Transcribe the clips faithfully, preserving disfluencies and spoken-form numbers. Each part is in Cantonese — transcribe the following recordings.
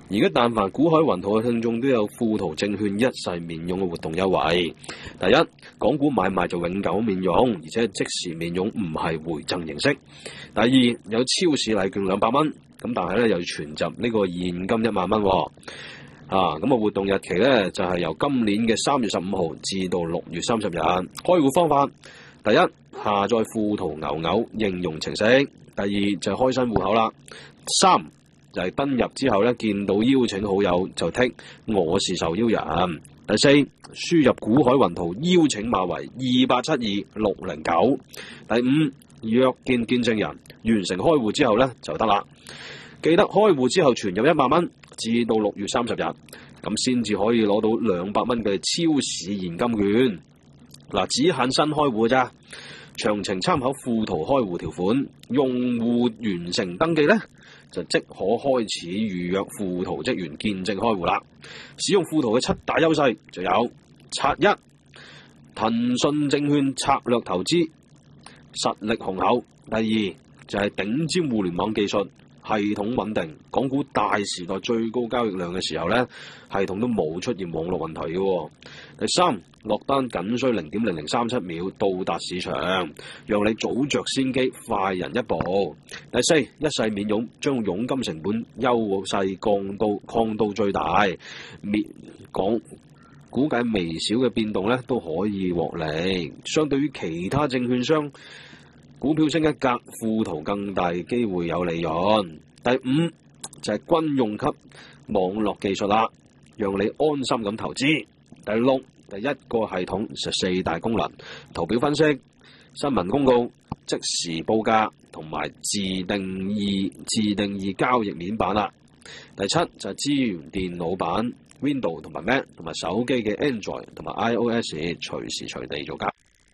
而家但凡股海雲圖嘅聽眾都有富途證券一世免佣嘅活動優惠。第一，港股買賣就永久免佣，而且係即時免佣，唔係回贈形式。第二，有超市禮券兩百蚊，咁但係咧又要存集呢個現金一萬蚊喎。啊，咁啊活動日期咧就係、是、由今年嘅三月十五號至到六月三十日。開戶方法，第一，下載富途牛牛應用程式；第二就係、是、開新戶口啦；三就係、是、登入之後咧見到邀請好友就剔我是受邀人；第四，輸入股海雲圖邀請碼為二八七二六零九；第五，約見見證人，完成開戶之後咧就得啦。記得開戶之後存入一萬蚊，至到六月三十日，咁先至可以攞到兩百蚊嘅超市現金券。嗱，只限新開戶咋，詳情參考富途開戶條款。用戶完成登記咧，就即可開始預約富途職員見證開戶啦。使用富途嘅七大優勢就有：拆一，騰訊證券策略投資，實力雄厚；第二就係、是、頂尖互聯網技術。系統穩定，港股大時代最高交易量嘅時候咧，系統都冇出現網絡問題嘅、哦。第三，落單僅需零點零零三七秒到達市場，讓你早着先機，快人一步。第四，一世免佣，將佣金成本優勢降到降到最大，免講估計微小嘅變動咧都可以獲利。相對於其他證券商，股票升一格，富途更大機會有利潤。第五就係、是、軍用級網絡技術啦，讓你安心咁投資。第六，第一個系統十四大功能：圖表分析、新聞公告、即時報價同埋自定義自定義交易面板啦。第七就係、是、支援電腦版 Windows 同埋 Mac 同埋手機嘅 Android 同埋 iOS 隨時隨地做交易。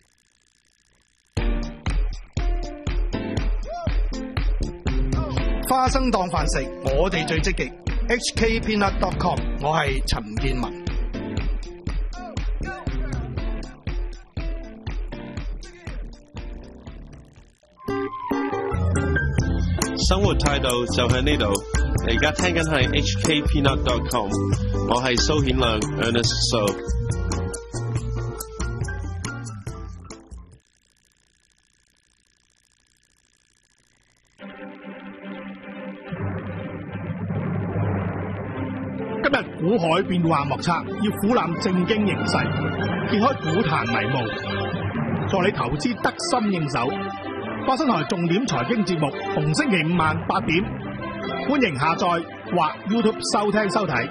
花生當飯食，我哋最積極。H K Peanut dot com， 我係陳建文。 生活態度就喺呢度。你而家聽緊係 H K Peanut dot com， 我係蘇顯亮 Ernest So。 今日股海變幻莫測，要俯瞰正經形勢，揭開股壇迷霧，助你投資得心應手。花生台重點財經節目，逢星期五晚八點，歡迎下載或 YouTube 收聽收睇。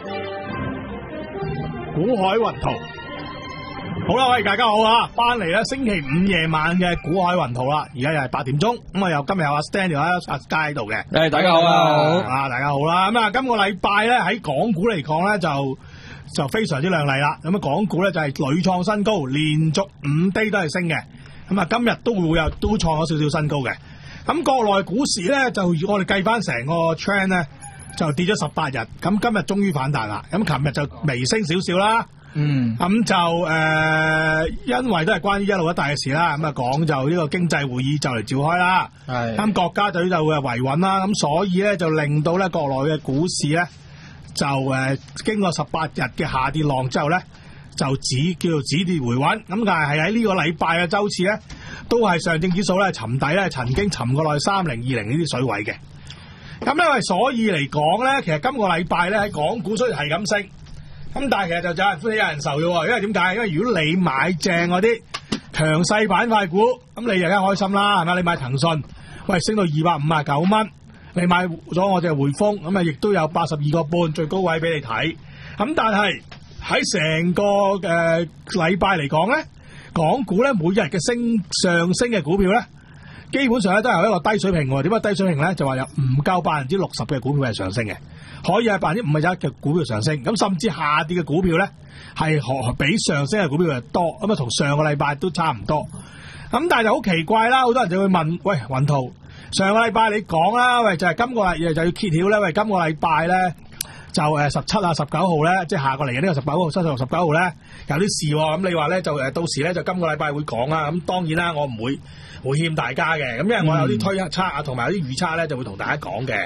股海雲圖，好啦，喂，大家好啊，翻嚟咧星期五夜晚嘅股海雲圖啦，而家又係八點鐘，咁啊又今日有阿 Stanley 喺阿街喺度嘅， 誒，大家好啊，好啊，大家好啦，咁啊，今個禮拜咧喺港股嚟講咧就就非常之亮麗啦，咁啊，港股咧就係屢創新高，連續五低都係升嘅。咁啊，今日都會有都創咗少少新高嘅。咁國內股市咧，就我哋計翻成個 trend 咧，就跌咗十八日。咁今日終於反彈啦。咁琴日就微升少少啦。嗯。咁就誒、呃，因為都係關於一路一帶嘅事啦。咁啊，講就呢個經濟會議就嚟召開啦。係。咁國家隊就會維穩啦。咁所以咧，就令到咧國內嘅股市咧，就誒、呃、經過十八日嘅下跌浪之後咧，就止叫做止跌回穩，咁但係喺呢個禮拜嘅週次咧，都係上證指數咧沉底咧，曾經沉過落去三零二零呢啲水位嘅。咁因為所以嚟講咧，其實今個禮拜咧喺港股雖然係咁升，咁但係其實就有人歡喜有人愁嘅喎。因為點解？因為如果你買正嗰啲強勢板塊股，咁你就梗係開心啦，係咪？你買騰訊，喂升到二百五十九蚊，你買咗我隻匯豐，咁啊亦都有八十二個半最高位俾你睇。咁但係喺成個誒禮拜嚟講咧，港股咧每日嘅升上升嘅股票咧，基本上咧都係一個低水平喎。點解低水平咧？就話有唔夠百分之六十嘅股票係上升嘅，可以係百分之五十一嘅股票上升。咁甚至下跌嘅股票咧係比上升嘅股票係多，咁啊同上個禮拜都差唔多。咁但係就好奇怪啦，好多人就會問：喂，雲圖，上個禮拜你講啦，喂就係、是、今個禮就要揭曉咧，喂今個禮拜咧。就誒十七啊十九號咧，即係下個嚟嘅呢個十九號、七號、十九號咧有啲事喎、哦。咁你話咧就誒到時咧就今個禮拜會講啦。咁當然啦，我唔會會欠大家嘅。咁因為我有啲推測啊，同埋有啲預測咧就會同大家講嘅。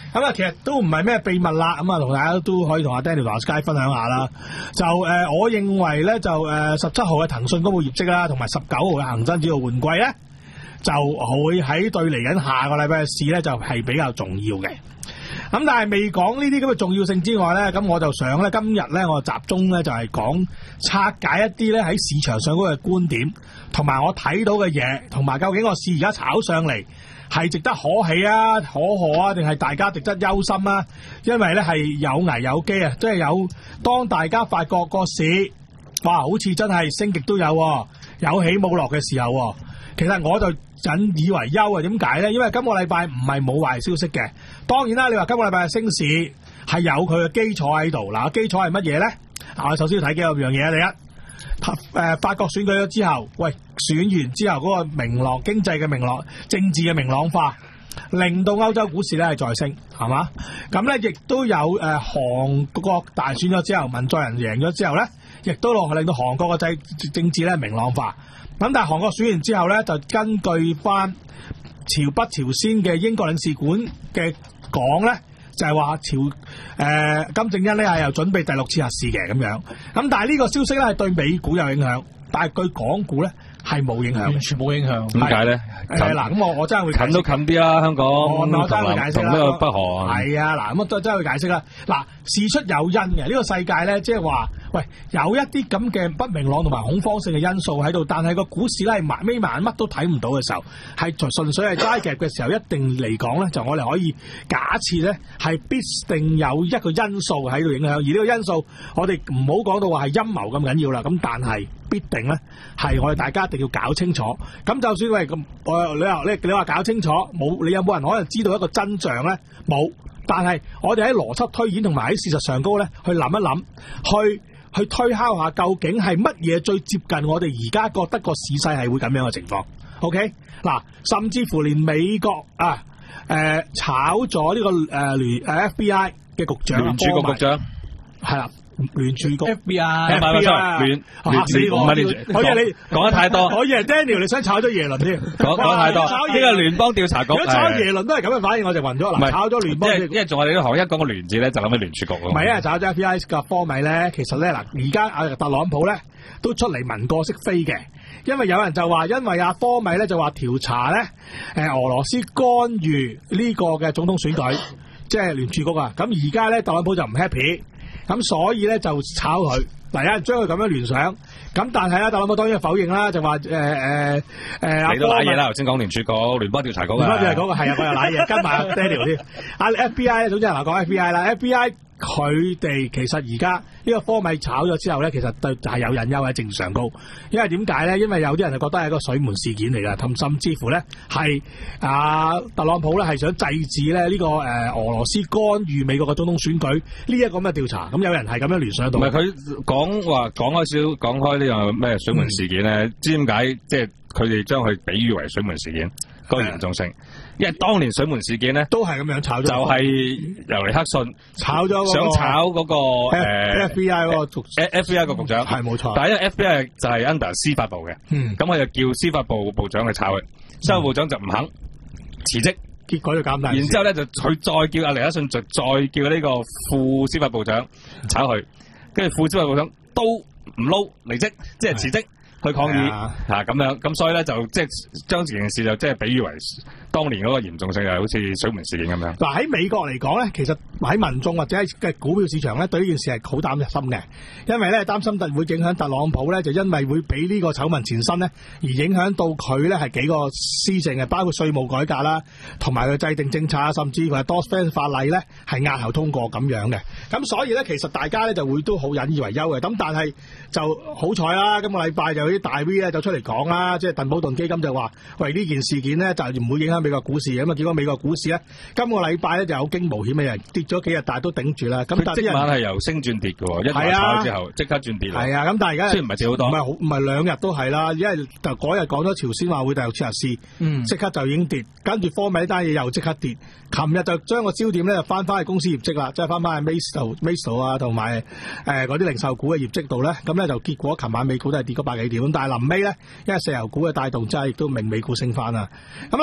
咁啊，其實都唔係咩秘密啦，咁啊，同大家都可以同阿 Daniel 同阿 Sky 分享下啦。就誒、呃，我認為咧，就誒十七號嘅騰訊公布業績啦，同埋十九號嘅恒生指數換季咧，就會喺對嚟緊下個禮拜嘅市咧，就係、是、比較重要嘅。咁但係未講呢啲咁嘅重要性之外咧，咁我就想咧，今日咧我集中咧就係講拆解一啲咧喺市場上嗰個觀點，同埋我睇到嘅嘢，同埋究竟個市而家炒上嚟係值得可喜啊、可賀啊，定係大家值得憂心啊？因為咧係有危有機啊，即係有當大家發覺個市哇，好似真係升極都有、啊，有起冇落嘅時候、啊，其實我就引以為憂啊！點解咧？因為今個禮拜唔係冇壞消息嘅。當然啦，你話今個禮拜嘅升市係有佢嘅基礎喺度。嗱，基礎係乜嘢咧？我首先要睇幾個樣嘢啊！第一，誒法國選舉咗之後，喂選完之後嗰個明朗經濟嘅明朗、政治嘅明朗化，令到歐洲股市咧係再升，係嘛？咁咧亦都有誒、呃、韓國大選咗之後，文在寅贏咗之後咧，亦都落令到韓國嘅政政治咧明朗化。咁但係韓國選完之後咧，就根據翻朝北朝鮮嘅英國領事館嘅講咧，就係、是、話朝誒、呃、金正恩咧係又準備第六次核試嘅咁樣。咁但係呢個消息咧係對美股有影響，但係對港股咧係冇影響，完全冇影響。 點解咧？ 誒嗱，咁我我真係會近都近啲啦，香港我我真係會解釋同呢個北韓係啊，嗱咁我真係會解釋啦。嗱，事出有因嘅呢、這個世界咧，即係話喂有一啲咁嘅不明朗同埋恐慌性嘅因素喺度，但係個股市咧係埋尾埋乜都睇唔到嘅時候，係純粹係齋夾嘅時候，一定嚟講咧，就我哋可以假設咧係必定有一個因素喺度影響，而呢個因素我哋唔好講到話係陰謀咁緊要啦。咁但係必定咧係我哋大家一定要搞清楚。咁就算喂咁，我你話你你話搞清楚冇，你有冇人可能知道一個真相咧？冇。但係我哋喺邏輯推演同埋喺事實上高咧，去諗一諗，去去推敲下究竟係乜嘢最接近我哋而家覺得個市勢係會咁樣嘅情況。OK，嗱，甚至乎連美國啊誒、呃、炒咗呢、這個誒聯誒 F B I 嘅局長， 聯儲局局長係啦。聯儲局 F B I，F B I 聯聯聯唔係聯儲， 可以你講得太多。 可以係 Daniel，你想炒咗耶倫添？ 講講太多。呢個聯邦調查局， 如果炒耶倫都係咁嘅反應，我就暈咗啦。炒咗聯邦， 因為因為仲係你呢行一講個聯字咧，就諗起聯儲局咯。 唔係啊，炒咗 F B I 嘅科米咧，其實咧嗱，而家阿特朗普咧都出嚟文過識飛嘅，因為有人就話，因為阿科米咧就話調查咧誒俄羅斯干預呢個嘅總統選舉，即係聯儲局啊。咁而家咧特朗普就唔 happy。咁所以咧就炒佢，嗱有人將佢咁樣聯想，咁但係咧特朗普當然否認啦，就話誒誒誒， 你都賴嘢啦，頭先講聯儲局、聯邦調查局啊， 聯邦調查局啊，係啊，我又賴嘢，跟埋 Daniel 添，阿 F B I 咧，總之係嗱講 F B I 啦 ，F B I 佢哋其實而家呢個科米炒咗之後咧，其實對係有隱憂喺正常高，因為點解咧？因為有啲人就覺得係一個水門事件嚟㗎，同甚至乎咧係啊特朗普咧係想制止咧呢、這個誒、呃、俄羅斯干預美國嘅總統選舉呢一個咁嘅調查，咁有人係咁樣聯想到。 唔係佢講話講開少講開呢個咩水門事件咧？嗯、知點解即係佢哋將佢比喻為水門事件？嗰個嚴重性，因為當年水門事件咧， 都係咁樣炒咗，就係由尼克遜炒咗、那個， 想炒嗰、那個誒 F, F B I 嗰個 F B I 個局長，係冇錯。但係因為 F B I 就係 under 司法部嘅，嗯，咁我就叫司法部部長去炒佢，司法部長就唔肯辭職， 結果就減大。 然之後咧就佢再叫阿尼克遜就再叫呢個副司法部長炒佢，跟住副司法部長都唔撈離職，即係辭職。去抗議嚇咁樣，咁所以咧就即係將件事就即係比喻為當年嗰個嚴重性，係好似水門事件咁樣。 嗱喺美國嚟講咧，其實喺民眾或者係嘅股票市場咧，對呢件事係好擔心嘅，因為咧擔心特會影響特朗普咧，就因為會俾呢個醜聞纏身咧，而影響到佢咧係幾個施政嘅，包括稅務改革啦，同埋佢制定政策啊，甚至乎係多番法例咧係押後通過咁樣嘅。咁所以咧，其實大家咧就會都好引以為憂嘅。咁但係就好彩啦，今個禮拜就啲大 V 咧就出嚟講啦，即係鄧寶頓基金就話：喂，呢件事件咧就唔會影響美國股市嘅。咁啊，結果美國股市咧今個禮拜咧就有驚無險嘅人跌咗幾日，但係都頂住啦。咁但係即晚係由升轉跌嘅喎，一買炒之後即刻轉跌。 係啊，咁但係而家雖然唔係跌好多， 唔係好唔係兩日都係啦，因為就嗰日講咗朝鮮話會第六次核試，嗯，即刻就已經跌，跟住科米呢單嘢又即刻跌。琴日就將個焦點咧就翻返去公司業績啦，即係翻返去 Mace Mace 啊同埋誒嗰啲零售股嘅業績度咧，咁咧就結果琴晚美股都係跌咗百幾點，咁但係臨尾咧，因為石油股嘅帶動，真係亦都令美股升翻啦。咁嗱，講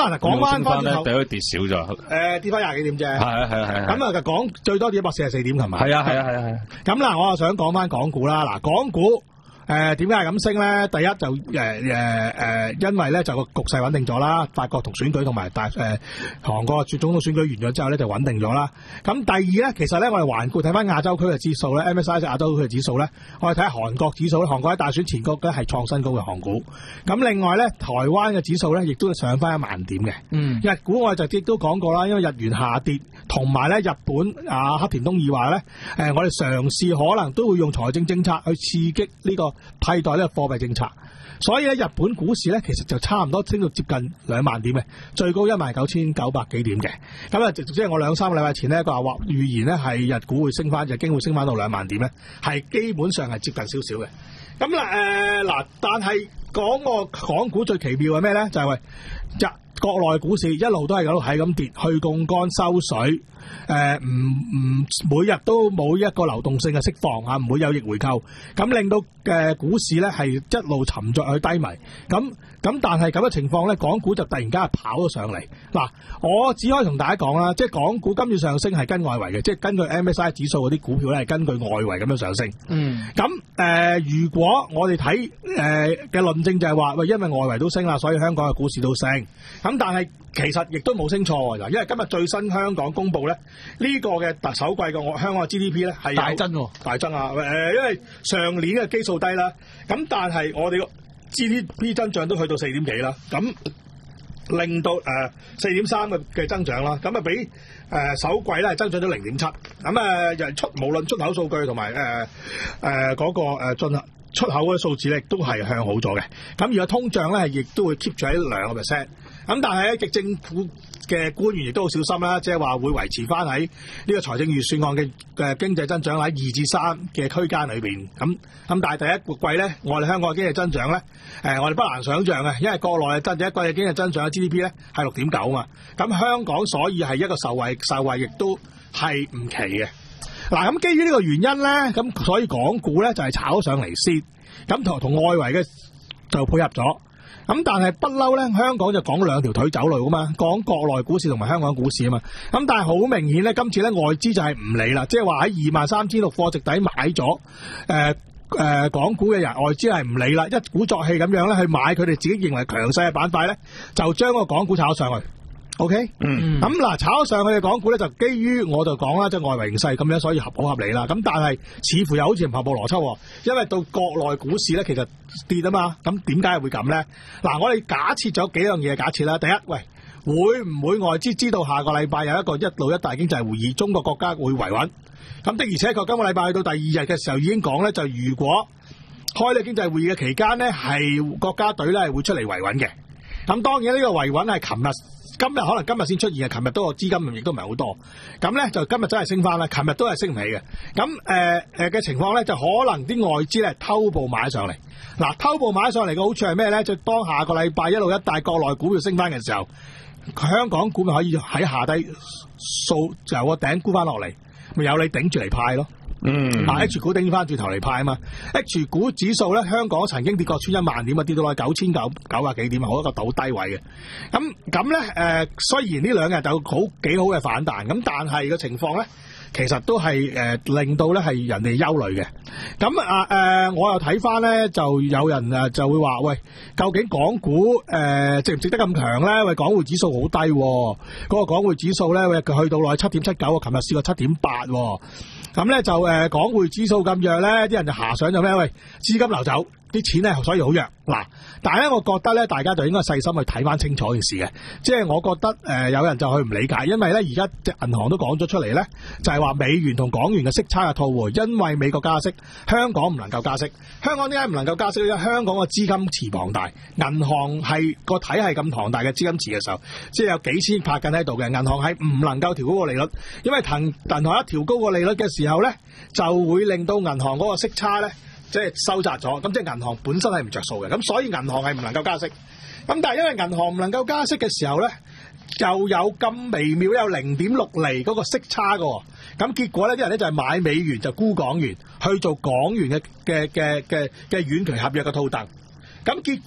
翻翻咧， 頭第一跌少咗。 誒跌翻廿幾點啫。 係啊係啊係啊。 咁啊就講最多跌一百四十四點，係咪？ 係啊係啊係啊係啊。 咁嗱，我又想講翻港股啦。嗱，港股。誒點解係咁升咧？第一就誒誒誒，因為咧就個局勢穩定咗啦，法國同選舉同埋大誒、呃、韓國總統選舉完咗之後咧就穩定咗啦。咁第二咧，其實咧我哋環顧睇翻亞洲區嘅指數咧 ，M S I 即係亞洲區嘅指數咧，我哋睇下韓國指數咧，韓國喺大選前嗰咧係創新高嘅韓股。咁另外咧，台灣嘅指數咧亦都上翻一萬點嘅。嗯，日股我哋就亦都講過啦，因為日元下跌，同埋咧日本啊黑田東彥話咧，誒、呃、我哋嘗試可能都會用財政政策去刺激呢、這個。替代呢個貨幣政策，所以咧日本股市咧其實就差唔多升到接近兩萬點嘅，最高一萬九千九百幾點嘅。咁啊，即係我兩三個禮拜前呢，佢話話預言咧係日股會升翻，日經會升翻到兩萬點咧，係基本上係接近少少嘅。咁啦誒嗱，但係講個港股最奇妙係咩咧？就係、是、日國內股市一路都係咁係咁跌，去槓桿收水。誒唔唔每日都冇一個流動性嘅釋放啊，唔會有逆回購，咁令到嘅、呃、股市咧係一路沉着去低迷，咁咁但係咁嘅情況咧，港股就突然間係跑咗上嚟。嗱，我只可以同大家講啦，即係港股今次上升係跟外圍嘅，即係根據 M S I 指數嗰啲股票咧係根據外圍咁樣上升。嗯，咁誒、呃、如果我哋睇誒嘅論證就係話，喂，因為外圍都升啦，所以香港嘅股市都升。咁但係其實亦都冇升錯喎，因為今日最新香港公佈咧，呢、這個嘅特首季嘅我香港嘅 G D P 咧係大增喎，大增啊！誒、呃，因為上年嘅基數低啦，咁但係我哋個 G D P 增長都去到四點幾啦，咁令到誒四點三嘅嘅增長啦，咁啊比誒、呃、首季咧係增長咗零點七，咁啊人出無論出口數據同埋誒誒嗰個誒進口出口嘅數字咧，都係向好咗嘅。咁而個通脹咧係亦都會 keep 住喺兩個 percent。咁但係咧，極政府嘅官員亦都好小心啦，即係話會維持翻喺呢個財政預算案嘅嘅經濟增長喺二至三嘅區間裏邊。咁咁但係第一季咧，我哋香港嘅經濟增長咧，誒我哋不難想像嘅，因為國內嘅增第一季嘅經濟增長嘅 G D P 咧係六點九啊嘛。咁香港所以係一個受惠受惠，亦都係唔奇嘅。嗱，咁基於呢個原因咧，咁所以港股咧就係炒上嚟先，咁同同外圍嘅就配合咗。咁但係不嬲咧，香港就講兩條腿走路噶嘛，講國內股市同埋香港股市啊嘛。咁但係好明顯咧，今次咧外資就係唔理啦，即係話喺二萬三千六貨值底買咗誒誒港股嘅人，外資係唔理啦，一鼓作氣咁樣咧去買佢哋自己認為強勢嘅板塊咧，就將個港股炒上去。O K， 嗯，咁嗱，炒上去嘅港股咧，就基於我就講啦，即係外圍形勢咁樣，所以合好合理啦。咁但係似乎又好似唔合乎邏輯，因為到國內股市咧，其實跌啊嘛。咁點解會咁咧？嗱，我哋假設咗幾樣嘢假設啦。第一，喂，會唔會外資知道下個禮拜有一個一路一帶經濟會議，中國國家會維穩？咁的而且確今個禮拜去到第二日嘅時候已經講咧，就如果開呢個經濟會議嘅期間咧，係國家隊咧係會出嚟維穩嘅。咁當然呢個維穩係琴日。今日可能今日先出現嘅，琴日都個資金亦都唔係好多，咁咧就今日真係升翻啦，琴日都係升唔起嘅。咁誒誒嘅情況咧，就可能啲外資咧偷步買上嚟。嗱，偷步買上嚟嘅好處係咩咧？就當下個禮拜一路一帶國內股票升翻嘅時候，香港股咪可以喺下低掃就由個頂沽翻落嚟，咪有你頂住嚟派咯。嗯，啊 H 股頂翻轉頭嚟派啊嘛 ，H 股指數咧，香港曾經跌過穿一萬點啊，跌到落九千九九百幾點啊，好一個倒低位嘅。咁咁咧，誒、呃，雖然呢兩日就好幾好嘅反彈，咁但係個情況咧，其實都係誒、呃、令到咧係人哋憂慮嘅。咁啊誒，我又睇翻咧，就有人誒就會話，喂，究竟港股誒、呃、值唔值得咁強咧？喂，港匯指數好低、哦，嗰、那個港匯指數咧，喂，佢去到落去七點七九，琴日試過七點八。咁咧就誒、呃、港匯指數咁弱咧，啲人就遐想就咩？喂，資金流走，啲錢咧所以好弱。嗱，但係咧，我覺得咧，大家就應該細心去睇翻清楚件事嘅。即係我覺得誒、呃，有人就去唔理解，因為咧而家銀行都講咗出嚟咧，就係、是、話美元同港元嘅息差嘅套匯，因為美國加息，香港唔能夠加息。香港點解唔能夠加息咧？因為香港嘅資金池龐大，銀行係個體系咁龐大嘅資金池嘅時候，即係有幾千億拍緊喺度嘅，銀行係唔能夠調高個利率，因為騰銀行一調高個利率嘅時候咧，就會令到銀行嗰個息差咧。即係收窄咗，咁即係銀行本身係唔着數嘅，咁所以銀行係唔能夠加息。咁但係因為銀行唔能夠加息嘅時候咧，就有咁微妙有零點六厘嗰個息差嘅，咁結果咧啲人咧就係買美元就沽港元去做港元嘅嘅嘅嘅嘅遠期合約嘅套戥，咁結果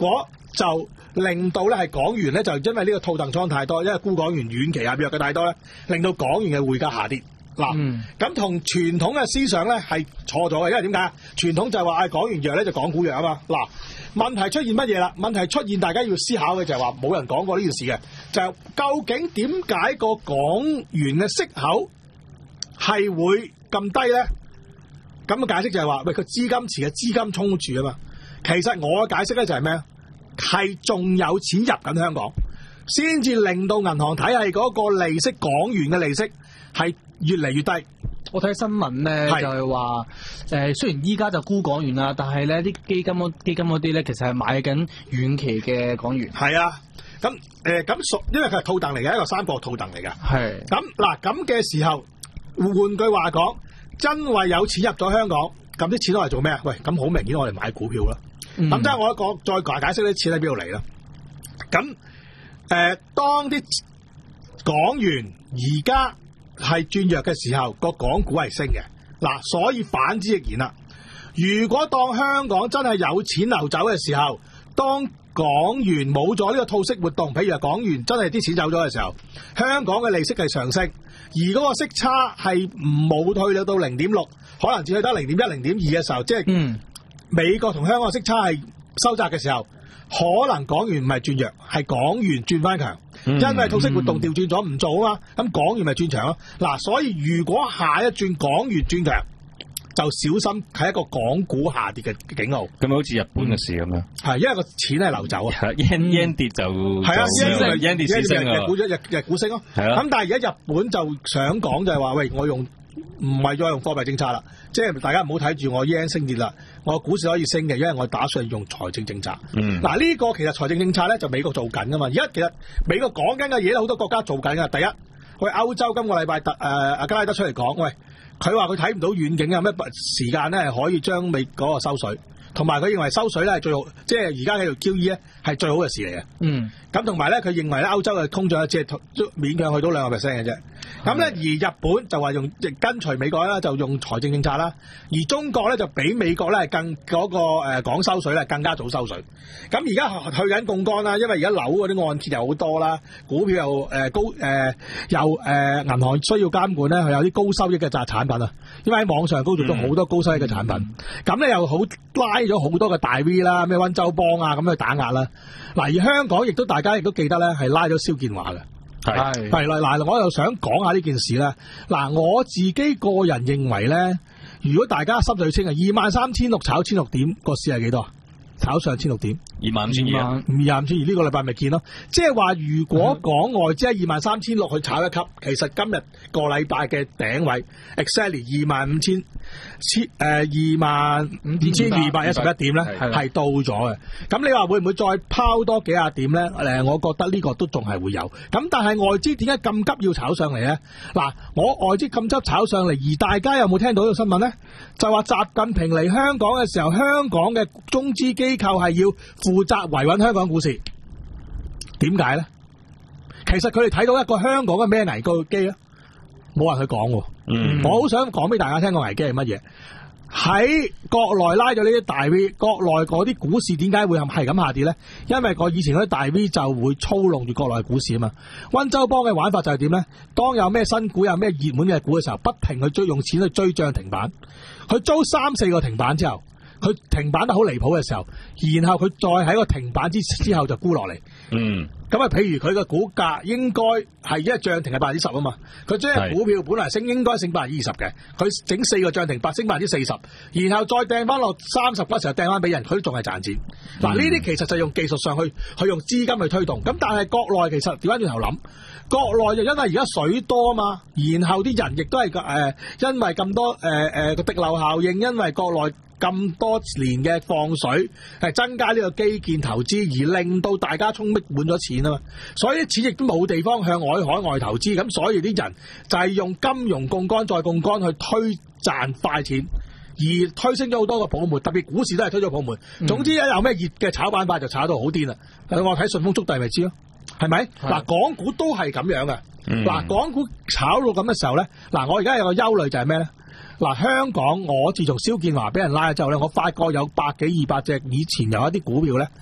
就令到咧係港元咧就因為呢個套戥倉太多，因為沽港元遠期合約嘅太多咧，令到港元嘅匯價下跌。嗱，咁同傳統嘅思想咧係錯咗嘅，因為點解？傳統就係話誒港元弱咧就港股弱啊嘛。嗱，問題出現乜嘢啦？問題出現大家要思考嘅就係話冇人講過呢件事嘅，就係究竟點解個港元嘅息口係會咁低咧？咁嘅解釋就係話，喂，個資金池嘅資金衝住啊嘛。其實我嘅解釋咧就係咩？係仲有錢入緊香港，先至令到銀行體系嗰個利息，港元嘅利息係越嚟越低。 我睇新聞咧就係話，誒雖然依家就沽港元啦，但係咧啲基金嗰基金嗰啲咧其實係買緊遠期嘅港元。 係啊，咁誒咁屬，因為佢係套戥嚟嘅，一個三角套戥嚟嘅。係。咁嗱咁嘅時候，換句話講，真為有錢入咗香港，咁啲錢攞嚟做咩啊？喂，咁好明顯我哋買股票啦。咁即係我一個再解解釋啲錢喺邊度嚟啦。咁誒、呃，當啲港元而家係轉弱嘅時候，個港股係升嘅。嗱，所以反之亦然啦。如果當香港真係有錢流走嘅時候，當港元冇咗呢個套息活動，譬如話港元真係啲錢走咗嘅時候，香港嘅利息係上升，而嗰個息差係冇退到零點六，可能只去得零點一、零點二嘅時候，即係嗯。美國同香港嘅息差係收窄嘅時候，可能港元唔係轉弱，係港元轉翻強，嗯、因為套息活動調轉咗唔做啊嘛，咁港元咪轉強咯。嗱，所以如果下一轉港元轉強，就小心係一個港股下跌嘅警號。咁好似日本嘅事咁樣，係、嗯、因為個錢係流走啊 ，yen yen 跌就係啊 yen 跌市升啊，日股日日日股升咯。係啊，咁但係而家日本就想講就係話，喂，我用唔係再用貨幣政策啦，即係大家唔好睇住我 yen 升跌啦。我股市可以升嘅，因為我打算用財政政策。嗯，嗱、這、呢個其實財政政策咧就美國做緊噶嘛。而家其實美國講緊嘅嘢，好多國家做緊噶。第一，喂，歐洲今個禮拜特誒阿加拉德出嚟講，喂，佢話佢睇唔到遠景有咩時間咧係可以將美嗰個收水，同埋佢認為收水咧係最好，即係而家喺度 Q E 咧係最好嘅事嚟嘅。嗯，咁同埋咧佢認為咧歐洲嘅通脹只係勉強去到兩個 percent 嘅啫。咁咧，而日本就話用即跟隨美國啦，就用財政政策啦。而中國咧就比美國咧更嗰、那個誒講、呃、收水咧更加早收水。咁而家去緊槓桿啦，因為而家樓嗰啲按揭又好多啦，股票又誒、呃、高誒、呃、又誒、呃、銀行需要監管咧，佢有啲高收益嘅債產品啊。因為喺網上高做咗好多高收益嘅產品，咁、嗯、咧又好拉咗好多嘅大 V 啦，咩溫州幫啊咁去打壓啦。嗱，而香港亦都大家亦都記得咧，係拉咗蕭建華嘅。係係啦，嗱，我又想講下呢件事啦。嗱，我自己個人認為咧，如果大家心水清啊，二萬三千六炒千六點，個市係幾多？炒上千六點，二萬五千二，二萬五千二呢個禮拜咪見咯。即係話，如果港外即係二萬三千六去炒一級，其實今日個禮拜嘅頂位 exactly 二萬五千千誒二萬五千二百一十一點咧，係到咗嘅。咁你話會唔會再拋多幾廿點咧？誒，我覺得呢個都仲係會有。咁但係外資點解咁急要炒上嚟咧？嗱，我外資咁急炒上嚟，而大家有冇聽到呢個新聞咧？就話習近平嚟香港嘅時候，香港嘅中資機構係要負責維穩香港股市。點解咧？其實佢哋睇到一個香港嘅咩危機咧，冇人去講喎。嗯，我好想講俾大家聽個危機係乜嘢？喺國內拉咗呢啲大 V， 國內嗰啲股市點解會係咁下跌咧？因為個以前嗰啲大 V 就會操弄住國內股市啊嘛。溫州幫嘅玩法就係點咧？當有咩新股有咩熱門嘅股嘅時候，不停去追，用錢去追漲停板。佢租三四個停板之後，佢停板得好離譜嘅時候，然後佢再喺個停板之之後就沽落嚟。嗯。咁啊，譬如佢個股價應該係因為漲停係百分之十啊嘛，佢將股票本來升應該升百分之二十嘅，佢整四個漲停八升百分之四十，然後再掟翻落三十嗰時候掟翻俾人，佢都仲係賺錢。嗱、嗯，呢啲其實就用技術上去去用資金去推動。咁但係國內其實調翻轉頭諗，國內就因為而家水多啊嘛，然後啲人亦都係誒、呃、因為咁多誒誒個滴漏效應，因為國內咁多年嘅放水係增加呢個基建投資，而令到大家充逼滿咗錢啊嘛，所以啲錢亦都冇地方向外海外投資，咁所以啲人就係用金融槓桿再槓桿去推賺快錢，而推升咗好多個泡沫，特別股市都係推咗泡沫。嗯、總之有咩熱嘅炒板塊就炒到好癲啦。我睇順豐速遞咪知咯，係咪？嗱，港股都係咁樣嘅。嗱、嗯，港股炒到咁嘅時候咧，嗱，我而家有個憂慮就係咩咧？嗱，香港我自從蕭建華俾人拉咗之後咧，我發覺有百幾二百隻以前有一啲股票咧，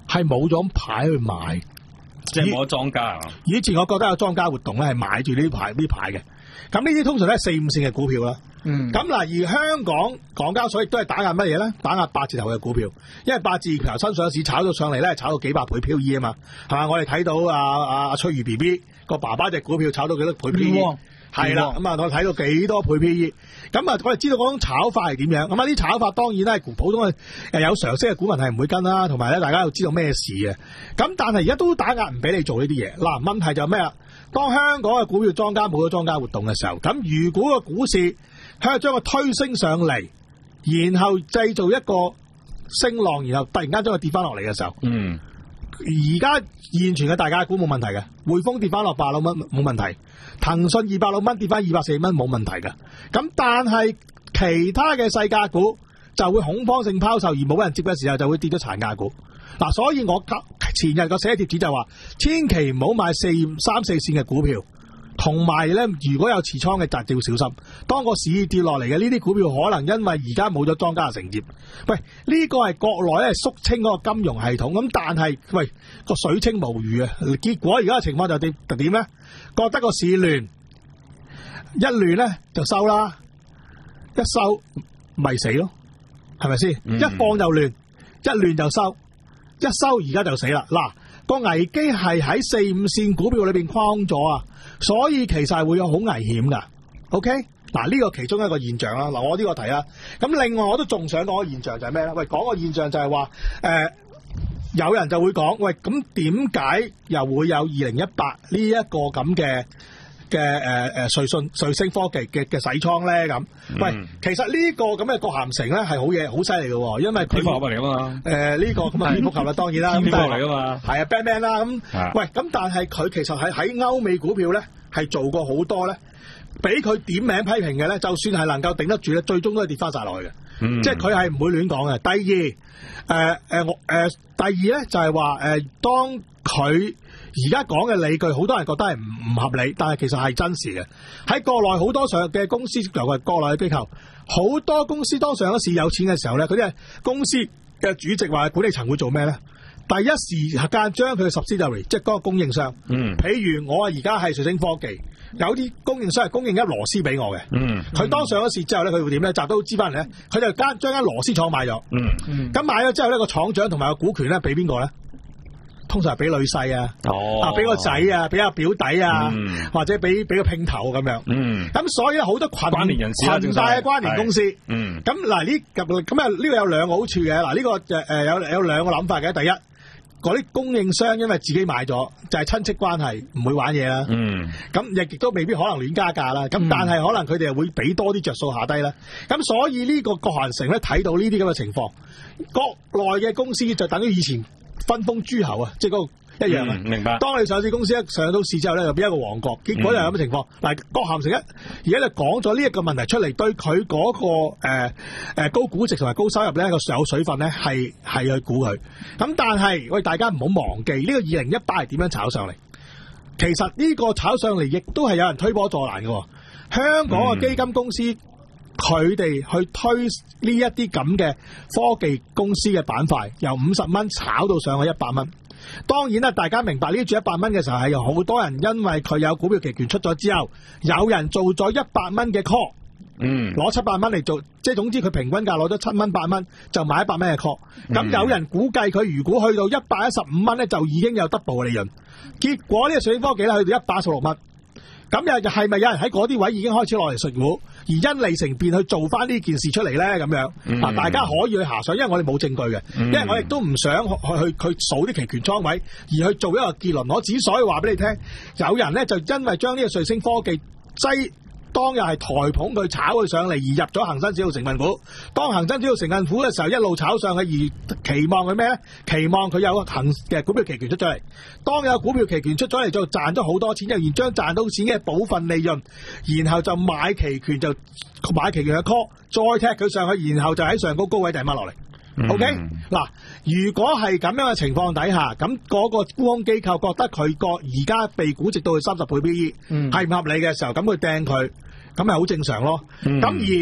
係冇咗牌去買， 即係冇咗莊家啊！ 以前我覺得有莊家活動咧係買住呢啲牌呢啲牌嘅，咁呢啲通常都係四五線嘅股票啦。 嗯， 咁嗱，而香港港交所亦都係打壓乜嘢咧？打壓八字頭嘅股票，因為八字頭新上市炒到上嚟咧，炒到幾百倍 P E 啊嘛，係嘛？我哋睇到阿阿阿翠如 B B 個爸爸隻股票炒到幾多倍 P E？係啦，咁啊，我睇到幾多倍 P E， 咁啊，我哋知道嗰種炒法係點樣，咁啊，啲炒法當然咧，普通嘅誒有常識嘅股民係唔會跟啦，同埋咧，大家要知道咩事嘅，咁但係而家都打壓唔俾你做呢啲嘢，嗱，問題就係咩啊？當香港嘅股票莊家冇咗莊家活動嘅時候，咁如果個股市喺度將佢推升上嚟，然後製造一個升浪，然後突然間將佢跌翻落嚟嘅時候，嗯。而家現存嘅大價股冇問題嘅，匯豐跌翻落八六蚊冇問題，騰訊二百六蚊跌翻二百四蚊冇問題嘅。咁但係其他嘅細價股就會恐慌性拋售，而冇人接嘅時候就會跌咗殘價股。嗱、啊，所以我前日個寫貼紙就話，千祈唔好買四三四線嘅股票。同埋咧，如果有持倉嘅，就要小心。當個市跌落嚟嘅呢啲股票，可能因為而家冇咗莊家嘅承接。喂，呢個係國內咧肅清嗰個金融系統，咁但係喂個水清無魚啊！結果而家嘅情況就點就點咧？覺得個市亂，一亂咧就收啦，一收咪死咯，係咪先？嗯、一放就亂，一亂就收，一收而家就死啦。嗱，個危機係喺四五線股票裏邊框咗啊！所以其實係會有好危險噶 ，OK？嗱，呢個其中一個現象啦。嗱，我呢個提啊。咁另外我都仲想講個現象就係咩咧？喂，講個現象就係話，誒、呃，有人就會講，喂，咁點解又會有二零一八呢一個咁嘅嘅誒誒瑞信瑞星科技嘅嘅洗倉咧？咁，嗯、喂，其實呢個咁嘅國咸城咧係好嘢，好犀利嘅，因為佢蝙蝠俠嚟噶嘛。誒、 呃，呢、這個咁啊蝙蝠俠啦，當然啦， 蝙蝠嚟噶嘛。 係啊 ，Batman 啦，咁，喂，咁但係佢其實喺喺歐美股票咧。係做過好多咧，俾佢點名批評嘅咧，就算係能夠頂得住咧，最終都係跌翻晒落去嘅。嗯、即係佢係唔會亂講嘅。第二，誒誒我誒第二咧就係話誒，當佢而家講嘅理據，好多人覺得係唔唔合理，但係其實係真實嘅。喺國內好多上嘅公司，尤其係國內嘅機構，好多公司當上咗市有錢嘅時候咧，嗰啲係公司嘅主席或者管理層會做咩咧？第一時間將佢嘅 subsidiary， 即係嗰個供應商，嗯，譬如我而家係瑞星科技，有啲供應商係供應一螺絲俾我嘅，嗯，佢當上咗市之後咧，佢會點咧？集到資翻嚟咧，佢就間將間螺絲廠買咗，嗯，咁買咗之後咧，個廠長同埋個股權咧，俾邊個咧？通常係俾女婿啊，哦，啊俾個仔啊，俾阿表弟啊，嗯、或者俾俾個拼頭咁樣，嗯，咁所以咧好多群關聯人士啊， 群大嘅關聯公司， 嗯， 咁嗱呢咁咁啊呢個有兩個好處嘅，嗱、這、呢個誒誒有有兩個諗法嘅，第一。嗰啲供應商因為自己買咗，就係、是、親戚關係，唔會玩嘢啦。嗯，咁亦亦都未必可能亂加價啦。咁、嗯、但係可能佢哋會俾多啲着數下低啦。咁所以呢個國咸城咧睇到呢啲咁嘅情況，國內嘅公司就等於以前分封諸侯啊，即係嗰個。一樣啊、嗯，明白。當你上市公司一上到市之後咧，就變一個王國，結果又有咁嘅情況。嗱、嗯，國咸城一而家就講咗呢一個問題出嚟，對佢嗰、那個誒誒、呃呃、高估值同埋高收入咧個有水分咧，係係去估佢。咁但係喂，大家唔好忘記呢、這個二零一八係點樣炒上嚟？其實呢個炒上嚟亦都係有人推波助瀾嘅。香港嘅基金公司佢哋、嗯、去推呢一啲咁嘅科技公司嘅板塊，由五十蚊炒到上去一百蚊。當然啦，大家明白呢注一百蚊嘅時候係有好多人因為佢有股票期權出咗之後，有人做咗一百蚊嘅 call， 嗯，攞七百蚊嚟做，即係總之佢平均價攞咗七蚊八蚊就買一百蚊嘅 call。咁、嗯、有人估計佢如果去到一百一十五蚊咧，就已經有 double 嘅利潤。結果呢個瑞星科技咧去到一百一十六蚊。咁又係咪有人喺嗰啲位已經開始落嚟食股，而因利乘便去做翻呢件事出嚟咧？咁樣啊，嗯、大家可以去遐想，因為我哋冇證據嘅，嗯、因為我亦都唔想去去去數啲期權倉位，而去做一個結論。我只所以話俾你聽，有人咧就因為將呢個瑞星科技擠。當日係台捧佢炒佢上嚟，而入咗恒生指數成分股。當恒生指數成分股嘅時候，一路炒上去，而期望佢咩咧？期望佢有個恒嘅股票期權出咗嚟。當有股票期權出咗嚟，就賺咗好多錢，然後將賺到錢嘅部分利潤，然後就買期權，就買期權嘅 call，再踢佢上去，然後就喺上高高位掟翻落嚟。嗯、OK 嗱，如果係咁樣嘅情況底下，咁嗰個沽空機構覺得佢個而家被估值到去三十倍 P E 係唔合理嘅時候，咁佢掟佢，咁咪好正常咯。咁、嗯、而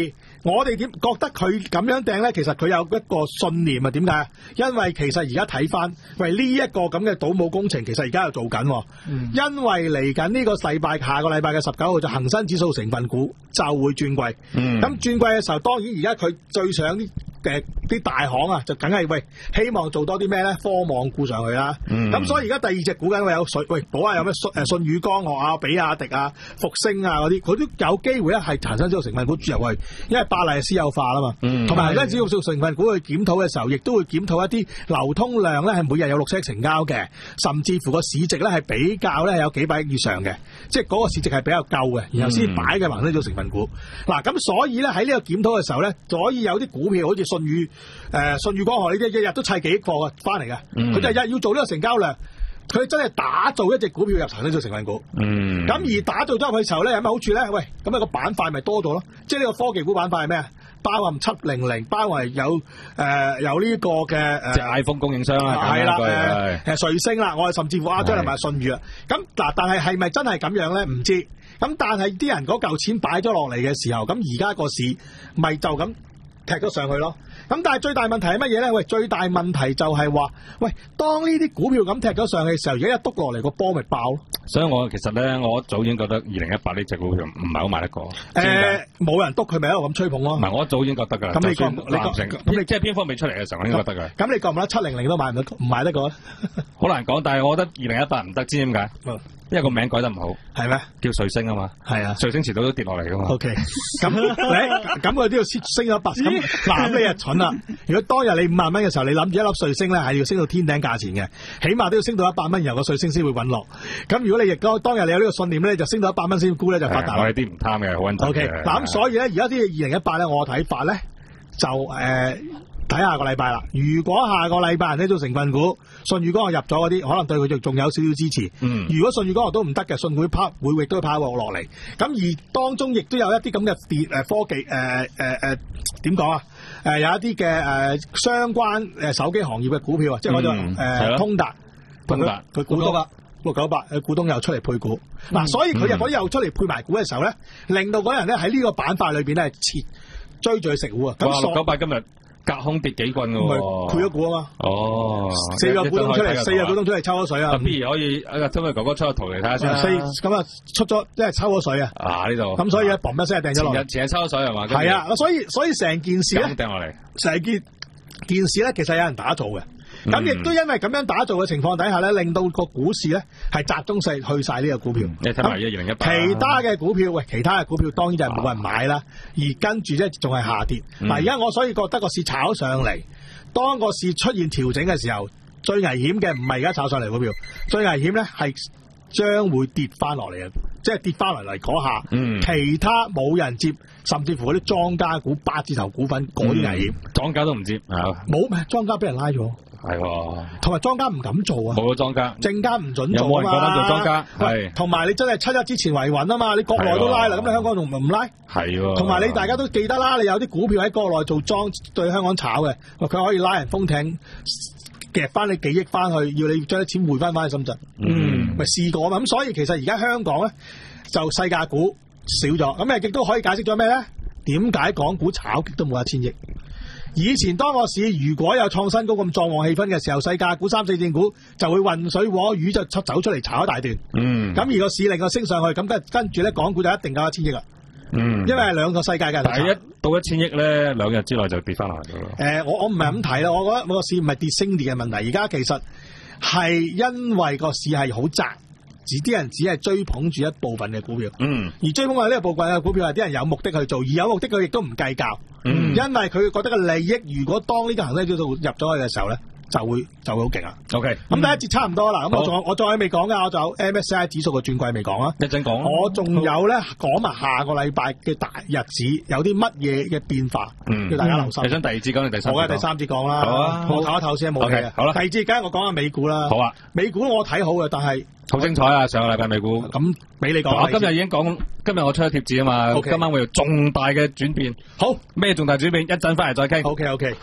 我哋點覺得佢咁樣掟咧？其實佢有一個信念啊？點解？因為其實而家睇翻，喂呢一個咁嘅賭務工程，其實而家又做緊。嗯、因為嚟緊呢個禮拜，下個禮拜嘅十九號就恒生指數成分股就會轉季。咁、嗯、轉季嘅時候，當然而家佢最想啲誒啲大行啊，就梗係喂希望做多啲咩咧？科網股上去啦。咁、嗯、所以而家第二隻股緊喂有水，喂補下有咩信誒信宇光學啊、比亞迪啊、復星啊嗰啲，佢都有機會咧係恒生指數成分股注入去，因為巴黎係私有化啦嘛。同埋恒生指數成分股去檢討嘅時候，亦都會檢討一啲流通量咧係每日有六千億成交嘅，甚至乎個市值咧係比較咧有幾百億以上嘅，即係嗰個市值係比較夠嘅，然後先擺嘅恒生指數成分股。嗱、嗯，咁所以咧喺呢個檢討嘅時候咧，所以有啲股票好似信宇誒信宇光學呢啲，一日都砌幾億貨嘅翻嚟嘅，佢、嗯、就日要做呢個成交量。佢真係打造一隻股票入恒生指數成分股，嗯，咁而打造咗入去嘅時候咧，有咩好處咧？喂，咁、那、一個板塊咪多咗咯？即係呢個科技股板塊係咩啊？包含七零零，包含有誒、呃、有呢個嘅誒， 即係 iPhone 供應商啦， 係啦，誒誒瑞星啦，我哋甚至乎啊將嚟埋信譽啊。咁嗱，但係係咪真係咁樣咧？唔知。咁但係啲人嗰嚿錢擺咗落嚟嘅時候，咁而家個市咪就咁踢咗上去咯。咁但係最大問題係乜嘢咧？喂，最大問題就係話，喂，當呢啲股票咁踢咗上去嘅時候，而家一篤落嚟個波咪爆咯。 所以我其實咧，我早已經覺得二零一八呢隻股票唔係好買得過。誒、 呃，冇人篤佢咪喺度咁吹捧咯。 唔係，我早已經覺得㗎啦。咁你覺你覺咁你即係邊方未出嚟嘅時候，我應該覺得㗎。 咁你覺唔覺得七零零都買唔到，唔買得過咧？ 好難講，但係我覺得二零一八唔得，知點解？嗯因為個名改得唔好，係咩？叫瑞星啊嘛，係啊，瑞星遲早都跌落嚟噶嘛。O K， 咁你咁佢都要升咗百，咁嗱咁你又蠢啦。如果當日你五萬蚊嘅時候，你諗住一粒瑞星咧係要升到天頂價錢嘅，起碼都要升到一百蚊，然後個瑞星先會穩落。咁如果你亦當當日你有呢個信念咧，就升到一百蚊先沽咧就發達。我哋啲唔貪嘅，好穩陣嘅。O K，嗱咁所以咧，而家啲二零一八咧，我睇法咧就誒。睇下個禮拜啦，如果下個禮拜人呢做成分股，信譽光學入咗嗰啲，可能對佢仲仲有少少支持。嗯，如果信譽光學都唔得嘅，信會拋會亦都拋落落嚟。咁而當中亦都有一啲咁嘅電誒科技誒誒誒點講啊？誒、呃呃、有一啲嘅誒相關誒手機行業嘅股票啊，即係嗰種誒通達，通達佢股東啊六九八，佢股東又出嚟配股。嗱、嗯，所以佢入嗰啲又出嚟配埋股嘅時候咧，令到嗰人咧喺呢個板塊裏邊咧切追住去食股啊。咁六九八今日隔空跌幾棍嘅喎，配咗股啊嘛。哦，四個股東出嚟，四個股東出嚟抽咗水啊。不如可以阿通佢哥哥出個圖嚟睇下先。四咁啊，出咗即係抽咗水啊。啊呢度。咁所以咧，嘣一聲掟咗落嚟。前日前日抽咗水係嘛？係啊，所以所以成件事咧，掟落嚟。成件件事咧，其實有人打造嘅。咁亦都因為咁樣打造嘅情況底下咧，令到個股市咧係集中晒去晒呢個股票。你睇埋一二零一八。其他嘅股票，喂，其他嘅股票當然就係冇人買啦，而跟住咧仲係下跌。嗱、嗯，而家我所以覺得個市炒上嚟，當個市出現調整嘅時候，最危險嘅唔係而家炒上嚟股票，最危險咧係將會跌翻落嚟嘅，即係跌翻落嚟嗰下、嗯，其他冇人接，甚至乎嗰啲莊家股、八字頭股份嗰啲危險，莊、嗯、家都唔接，冇咩莊家俾人拉咗。係喎，同埋莊家唔敢做啊！冇咗莊家，證監唔准做啊嘛！有冇人敢做莊家？係，同埋你真係七一之前維穩啊嘛！你國內都拉啦，咁你香港仲唔拉？係喎，同埋你大家都記得啦，你有啲股票喺國內做莊對香港炒嘅，佢可以拉人封艇，夾翻你幾億翻去，要你將啲錢匯翻翻去深圳。嗯，咪試過啊嘛！咁所以其實而家香港咧就細價股少咗，咁亦都可以解釋咗咩咧？點解港股炒極都冇一千億？以前當個市如果有創新高咁壯旺氣氛嘅時候，細價股、三四線股就會混水摸魚就出走出嚟炒一大段。嗯，咁而個市令佢升上去，咁跟跟住咧，港股就一定夠一千億啦。嗯，因為係兩個世界嘅。但係一到一千億咧，兩日之內就跌翻落嚟噶咯。誒、呃，我我唔係咁睇啦，我覺得個市唔係跌升跌嘅問題，而家其實係因為個市係好窄。只啲人只係追捧住一部分嘅股票，嗯，而追捧嘅呢個部分嘅股票係啲人有目的去做，而有目的佢亦都唔計較，嗯，因為佢覺得個利益，如果當呢個恒生指數入咗去嘅時候咧，就會就會好勁啊。OK，咁、嗯、第一節差唔多啦，咁我仲我仲未講㗎，我仲有 M S C I 指數嘅轉季未講啊，一陣講。我仲有咧講埋下個禮拜嘅大日子有啲乜嘢嘅變化，嗯，叫大家留心。你想第二節講定第三節？我第三節講啦，好啊，我唞一唞先冇嘅。好啦，第二節梗係我講下美股啦。好啊，美股我睇好嘅，但係。好精彩啊！上個禮拜美股咁俾你講，我今日已經講，今日我出咗貼紙啊嘛。Okay. 今晚會有重大嘅轉變。好，咩重大轉變？一陣翻嚟再傾。OK OK。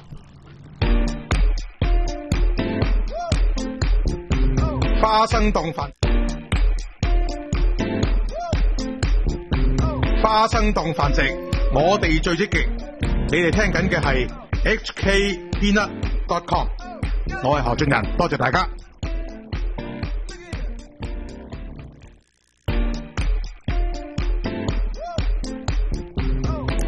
花生檔飯，花生檔飯食，我哋最積極， 你哋聽緊嘅係 H K Peanut dot com， 我係何俊仁，多謝大家。